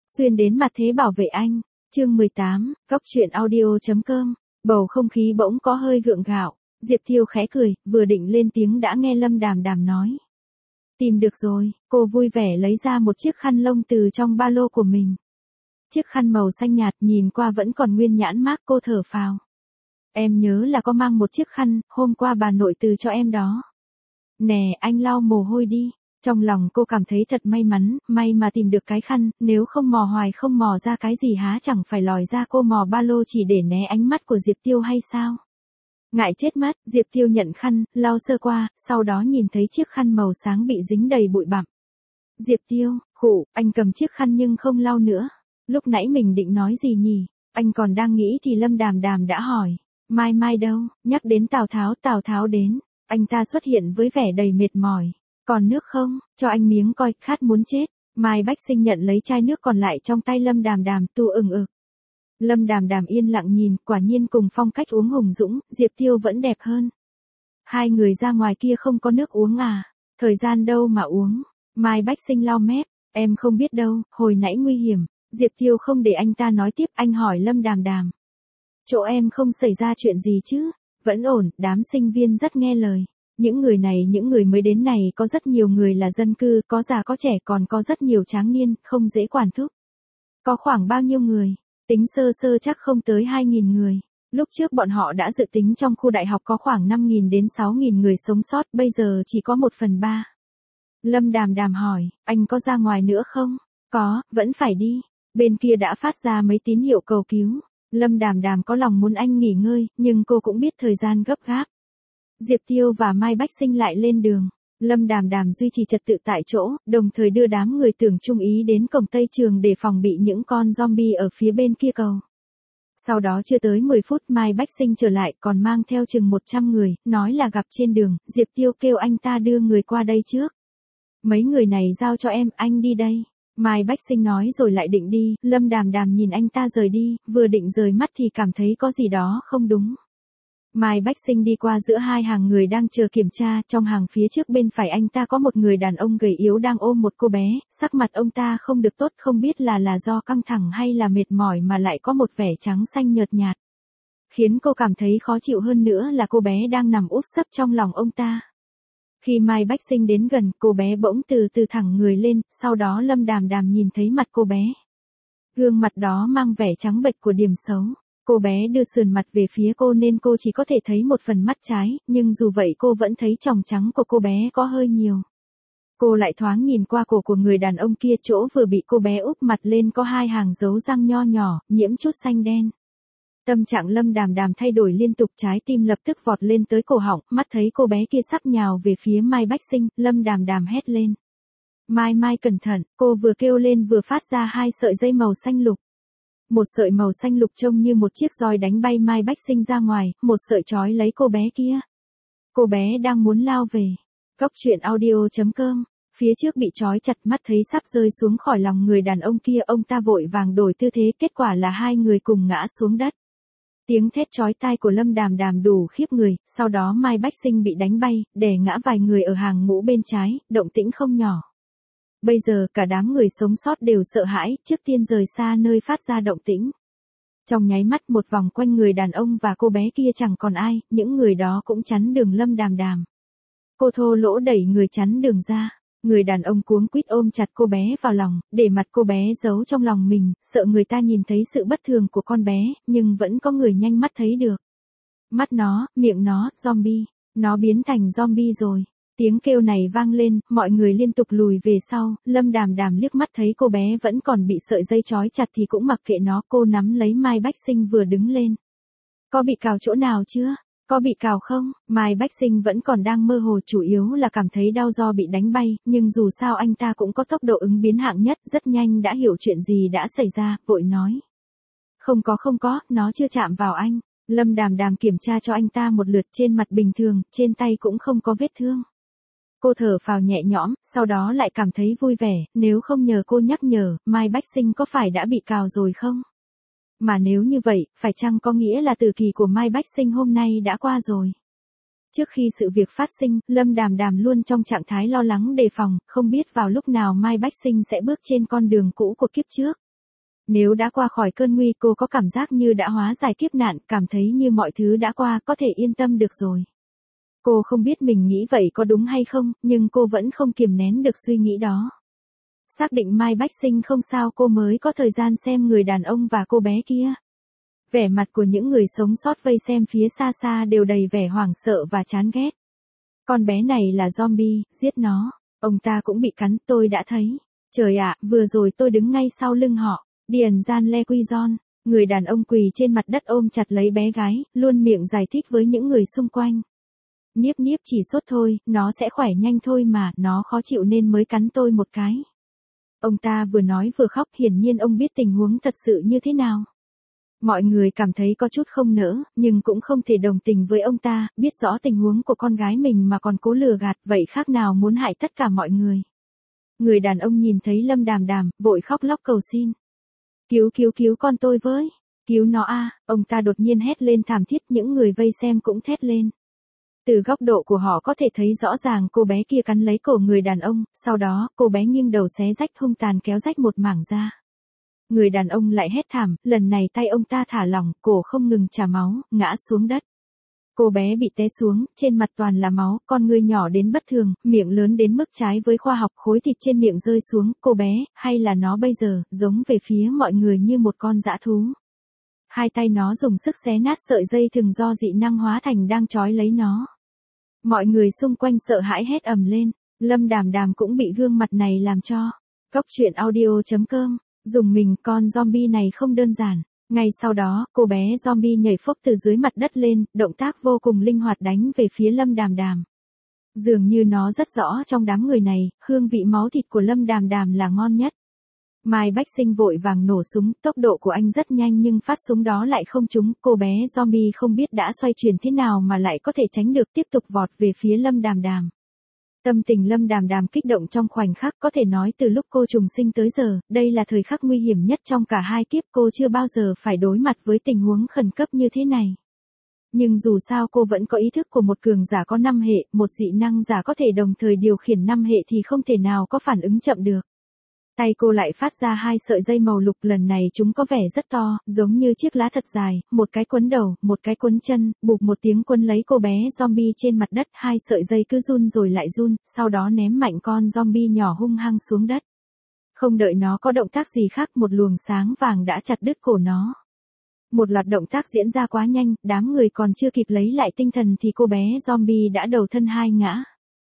Xuyên đến mặt thế bảo vệ anh. Chương 18, Góc truyện audio.com. Bầu không khí bỗng có hơi gượng gạo. Diệp Thiêu khẽ cười, vừa định lên tiếng đã nghe Lâm Đàm Đàm nói. Tìm được rồi, cô vui vẻ lấy ra một chiếc khăn lông từ trong ba lô của mình. Chiếc khăn màu xanh nhạt nhìn qua vẫn còn nguyên nhãn mác, cô thở phào. Em nhớ là có mang một chiếc khăn, hôm qua bà nội từ cho em đó. Nè, anh lau mồ hôi đi. Trong lòng cô cảm thấy thật may mắn, may mà tìm được cái khăn, nếu không mò hoài không mò ra cái gì há chẳng phải lòi ra cô mò ba lô chỉ để né ánh mắt của Diệp Tiêu hay sao? Ngại chết mắt, Diệp Tiêu nhận khăn, lau sơ qua, sau đó nhìn thấy chiếc khăn màu sáng bị dính đầy bụi bặm. Diệp Tiêu, khụ, anh cầm chiếc khăn nhưng không lau nữa. Lúc nãy mình định nói gì nhỉ? Anh còn đang nghĩ thì Lâm Đàm Đàm đã hỏi. Mai Mai đâu? Nhắc đến Tào Tháo đến. Anh ta xuất hiện với vẻ đầy mệt mỏi. Còn nước không? Cho anh miếng coi, khát muốn chết. Mai Bách Sinh nhận lấy chai nước còn lại trong tay Lâm Đàm Đàm, tu ực. Lâm Đàm Đàm yên lặng nhìn, quả nhiên cùng phong cách uống hùng dũng, Diệp Tiêu vẫn đẹp hơn. Hai người ra ngoài kia không có nước uống à? Thời gian đâu mà uống? Mai Bách Sinh lau mép, em không biết đâu, hồi nãy nguy hiểm. Diệp Tiêu không để anh ta nói tiếp, anh hỏi Lâm Đàm Đàm. Chỗ em không xảy ra chuyện gì chứ? Vẫn ổn, đám sinh viên rất nghe lời. Những người mới đến này có rất nhiều người là dân cư, có già có trẻ còn có rất nhiều tráng niên, không dễ quản thúc. Có khoảng bao nhiêu người? Tính sơ sơ chắc không tới 2.000 người. Lúc trước bọn họ đã dự tính trong khu đại học có khoảng 5.000 đến 6.000 người sống sót, bây giờ chỉ có 1/3. Lâm Đàm Đàm hỏi, anh có ra ngoài nữa không? Có, vẫn phải đi. Bên kia đã phát ra mấy tín hiệu cầu cứu. Lâm Đàm Đàm có lòng muốn anh nghỉ ngơi, nhưng cô cũng biết thời gian gấp gáp. Diệp Tiêu và Mai Bách Sinh lại lên đường. Lâm Đàm Đàm duy trì trật tự tại chỗ, đồng thời đưa đám người tưởng chung ý đến cổng Tây Trường để phòng bị những con zombie ở phía bên kia cầu. Sau đó chưa tới 10 phút Mai Bách Sinh trở lại còn mang theo chừng 100 người, nói là gặp trên đường, Diệp Tiêu kêu anh ta đưa người qua đây trước. Mấy người này giao cho em, anh đi đây. Mai Bách Sinh nói rồi lại định đi, Lâm Đàm Đàm nhìn anh ta rời đi, vừa định rời mắt thì cảm thấy có gì đó không đúng. Mai Bách Sinh đi qua giữa hai hàng người đang chờ kiểm tra, trong hàng phía trước bên phải anh ta có một người đàn ông gầy yếu đang ôm một cô bé, sắc mặt ông ta không được tốt, không biết là do căng thẳng hay là mệt mỏi mà lại có một vẻ trắng xanh nhợt nhạt. Khiến cô cảm thấy khó chịu hơn nữa là cô bé đang nằm úp sấp trong lòng ông ta. Khi Mai Bách Sinh đến gần, cô bé bỗng từ từ thẳng người lên, sau đó Lâm Đàm Đàm nhìn thấy mặt cô bé. Gương mặt đó mang vẻ trắng bệch của điểm xấu. Cô bé đưa sườn mặt về phía cô nên cô chỉ có thể thấy một phần mắt trái, nhưng dù vậy cô vẫn thấy tròng trắng của cô bé có hơi nhiều. Cô lại thoáng nhìn qua cổ của người đàn ông kia, chỗ vừa bị cô bé úp mặt lên có hai hàng dấu răng nho nhỏ, nhiễm chút xanh đen. Tâm trạng Lâm Đàm Đàm thay đổi liên tục, trái tim lập tức vọt lên tới cổ họng, mắt thấy cô bé kia sắp nhào về phía Mai Bách Sinh, Lâm Đàm Đàm hét lên. Mai Mai cẩn thận, cô vừa kêu lên vừa phát ra hai sợi dây màu xanh lục. Một sợi màu xanh lục trông như một chiếc roi đánh bay Mai Bách Sinh ra ngoài, một sợi trói lấy cô bé kia. Cô bé đang muốn lao về. Góc truyện audio.com. Phía trước bị trói chặt, mắt thấy sắp rơi xuống khỏi lòng người đàn ông kia, ông ta vội vàng đổi tư thế, kết quả là hai người cùng ngã xuống đất. Tiếng thét chói tai của Lâm Đàm Đàm đủ khiếp người, sau đó Mai Bách Sinh bị đánh bay, đè ngã vài người ở hàng ngũ bên trái, động tĩnh không nhỏ. Bây giờ cả đám người sống sót đều sợ hãi, trước tiên rời xa nơi phát ra động tĩnh. Trong nháy mắt một vòng quanh người đàn ông và cô bé kia chẳng còn ai, những người đó cũng chắn đường Lâm Đàm Đàm. Cô thô lỗ đẩy người chắn đường ra. Người đàn ông cuống quýt ôm chặt cô bé vào lòng, để mặt cô bé giấu trong lòng mình, sợ người ta nhìn thấy sự bất thường của con bé, nhưng vẫn có người nhanh mắt thấy được. Mắt nó, miệng nó, zombie. Nó biến thành zombie rồi. Tiếng kêu này vang lên, mọi người liên tục lùi về sau, Lâm Đàm Đàm liếc mắt thấy cô bé vẫn còn bị sợi dây trói chặt thì cũng mặc kệ nó, cô nắm lấy Mai Bách Sinh vừa đứng lên. Có bị cào chỗ nào chưa? Có bị cào không? Mai Bách Sinh vẫn còn đang mơ hồ, chủ yếu là cảm thấy đau do bị đánh bay, nhưng dù sao anh ta cũng có tốc độ ứng biến hạng nhất, rất nhanh đã hiểu chuyện gì đã xảy ra, vội nói. Không có, nó chưa chạm vào anh. Lâm Đàm Đàm kiểm tra cho anh ta một lượt, trên mặt bình thường, trên tay cũng không có vết thương. Cô thở phào nhẹ nhõm, sau đó lại cảm thấy vui vẻ, nếu không nhờ cô nhắc nhở, Mai Bách Sinh có phải đã bị cào rồi không? Mà nếu như vậy, phải chăng có nghĩa là tử kỳ của Mai Bách Sinh hôm nay đã qua rồi? Trước khi sự việc phát sinh, Lâm Đàm Đàm luôn trong trạng thái lo lắng đề phòng, không biết vào lúc nào Mai Bách Sinh sẽ bước trên con đường cũ của kiếp trước. Nếu đã qua khỏi cơn nguy cô có cảm giác như đã hóa giải kiếp nạn, cảm thấy như mọi thứ đã qua có thể yên tâm được rồi. Cô không biết mình nghĩ vậy có đúng hay không, nhưng cô vẫn không kiềm nén được suy nghĩ đó. Xác định Mai Bách Sinh không sao cô mới có thời gian xem người đàn ông và cô bé kia. Vẻ mặt của những người sống sót vây xem phía xa xa đều đầy vẻ hoảng sợ và chán ghét. Con bé này là zombie, giết nó. Ông ta cũng bị cắn, tôi đã thấy. Trời ạ, vừa rồi tôi đứng ngay sau lưng họ. Điền Gian Le Quy Gion. Người đàn ông quỳ trên mặt đất ôm chặt lấy bé gái, luôn miệng giải thích với những người xung quanh. Niếp niếp chỉ sốt thôi, nó sẽ khỏe nhanh thôi mà, nó khó chịu nên mới cắn tôi một cái. Ông ta vừa nói vừa khóc, hiển nhiên ông biết tình huống thật sự như thế nào. Mọi người cảm thấy có chút không nỡ, nhưng cũng không thể đồng tình với ông ta, biết rõ tình huống của con gái mình mà còn cố lừa gạt, vậy khác nào muốn hại tất cả mọi người. Người đàn ông nhìn thấy Lâm Đàm Đàm, vội khóc lóc cầu xin. Cứu con tôi với, cứu nó a, ông ta đột nhiên hét lên thảm thiết, những người vây xem cũng thét lên. Từ góc độ của họ có thể thấy rõ ràng cô bé kia cắn lấy cổ người đàn ông, sau đó cô bé nghiêng đầu xé rách hung tàn kéo rách một mảng da. Người đàn ông lại hét thảm, lần này tay ông ta thả lỏng, cổ không ngừng trà máu, ngã xuống đất. Cô bé bị té xuống, trên mặt toàn là máu, con người nhỏ đến bất thường, miệng lớn đến mức trái với khoa học, khối thịt trên miệng rơi xuống, cô bé, hay là nó bây giờ, giống về phía mọi người như một con dã thú. Hai tay nó dùng sức xé nát sợi dây thừng do dị năng hóa thành đang trói lấy nó. Mọi người xung quanh sợ hãi hét ầm lên, Lâm Đàm Đàm cũng bị gương mặt này làm cho. Cốc truyện audio.com, dùng mình con zombie này không đơn giản. Ngay sau đó, cô bé zombie nhảy phốc từ dưới mặt đất lên, động tác vô cùng linh hoạt đánh về phía Lâm Đàm Đàm. Dường như nó rất rõ trong đám người này, hương vị máu thịt của Lâm Đàm Đàm là ngon nhất. Mai Bách Sinh vội vàng nổ súng, tốc độ của anh rất nhanh nhưng phát súng đó lại không trúng, cô bé zombie không biết đã xoay chuyển thế nào mà lại có thể tránh được, tiếp tục vọt về phía Lâm Đàm Đàm. Tâm tình Lâm Đàm Đàm kích động trong khoảnh khắc, có thể nói từ lúc cô trùng sinh tới giờ, đây là thời khắc nguy hiểm nhất trong cả hai kiếp, cô chưa bao giờ phải đối mặt với tình huống khẩn cấp như thế này. Nhưng dù sao cô vẫn có ý thức của một cường giả có 5 hệ, một dị năng giả có thể đồng thời điều khiển 5 hệ thì không thể nào có phản ứng chậm được. Tay cô lại phát ra hai sợi dây màu lục, lần này chúng có vẻ rất to, giống như chiếc lá thật dài, một cái quấn đầu, một cái quấn chân, bụp một tiếng quấn lấy cô bé zombie trên mặt đất, hai sợi dây cứ run rồi lại run, sau đó ném mạnh con zombie nhỏ hung hăng xuống đất. Không đợi nó có động tác gì khác, một luồng sáng vàng đã chặt đứt cổ nó. Một loạt động tác diễn ra quá nhanh, đám người còn chưa kịp lấy lại tinh thần thì cô bé zombie đã đầu thân hai ngã.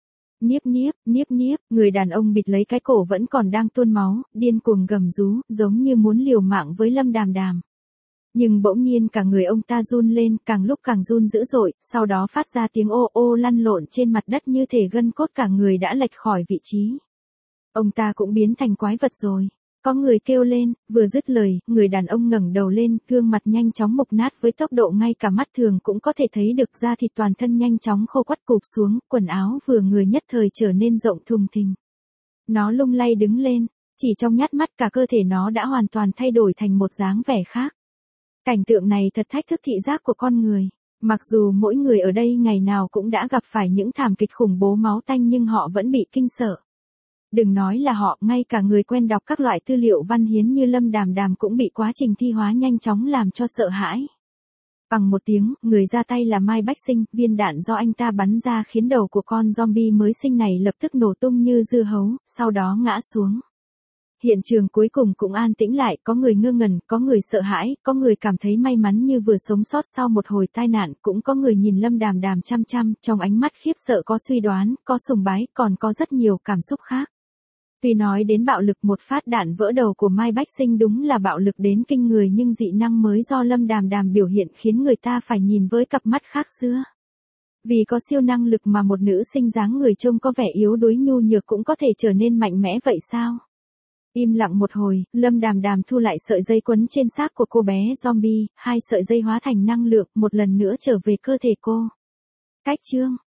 Niếp niếp, người đàn ông bịt lấy cái cổ vẫn còn đang tuôn máu, điên cuồng gầm rú, giống như muốn liều mạng với Lâm Đàm Đàm. Nhưng bỗng nhiên cả người ông ta run lên, càng lúc càng run dữ dội, sau đó phát ra tiếng ô ô lăn lộn trên mặt đất như thể gân cốt cả người đã lệch khỏi vị trí. Ông ta cũng biến thành quái vật rồi. Có người kêu lên, vừa dứt lời, người đàn ông ngẩng đầu lên, gương mặt nhanh chóng mục nát với tốc độ ngay cả mắt thường cũng có thể thấy được, da thịt toàn thân nhanh chóng khô quắt cụp xuống, quần áo vừa người nhất thời trở nên rộng thùng thình. Nó lung lay đứng lên, chỉ trong nhát mắt cả cơ thể nó đã hoàn toàn thay đổi thành một dáng vẻ khác. Cảnh tượng này thật thách thức thị giác của con người. Mặc dù mỗi người ở đây ngày nào cũng đã gặp phải những thảm kịch khủng bố máu tanh nhưng họ vẫn bị kinh sợ. Đừng nói là họ, ngay cả người quen đọc các loại tư liệu văn hiến như Lâm Đàm Đàm cũng bị quá trình thi hóa nhanh chóng làm cho sợ hãi. Bằng một tiếng, người ra tay là Mai Bách Sinh, viên đạn do anh ta bắn ra khiến đầu của con zombie mới sinh này lập tức nổ tung như dưa hấu, sau đó ngã xuống. Hiện trường cuối cùng cũng an tĩnh lại, có người ngơ ngẩn, có người sợ hãi, có người cảm thấy may mắn như vừa sống sót sau một hồi tai nạn, cũng có người nhìn Lâm Đàm Đàm chăm chăm, trong ánh mắt khiếp sợ có suy đoán, có sùng bái, còn có rất nhiều cảm xúc khác. Tuy nói đến bạo lực, một phát đạn vỡ đầu của Mai Bách Sinh đúng là bạo lực đến kinh người, nhưng dị năng mới do Lâm Đàm Đàm biểu hiện khiến người ta phải nhìn với cặp mắt khác xưa. Vì có siêu năng lực mà một nữ sinh dáng người trông có vẻ yếu đuối nhu nhược cũng có thể trở nên mạnh mẽ vậy sao? Im lặng một hồi, Lâm Đàm Đàm thu lại sợi dây quấn trên xác của cô bé zombie, hai sợi dây hóa thành năng lượng, một lần nữa trở về cơ thể cô. Cách chương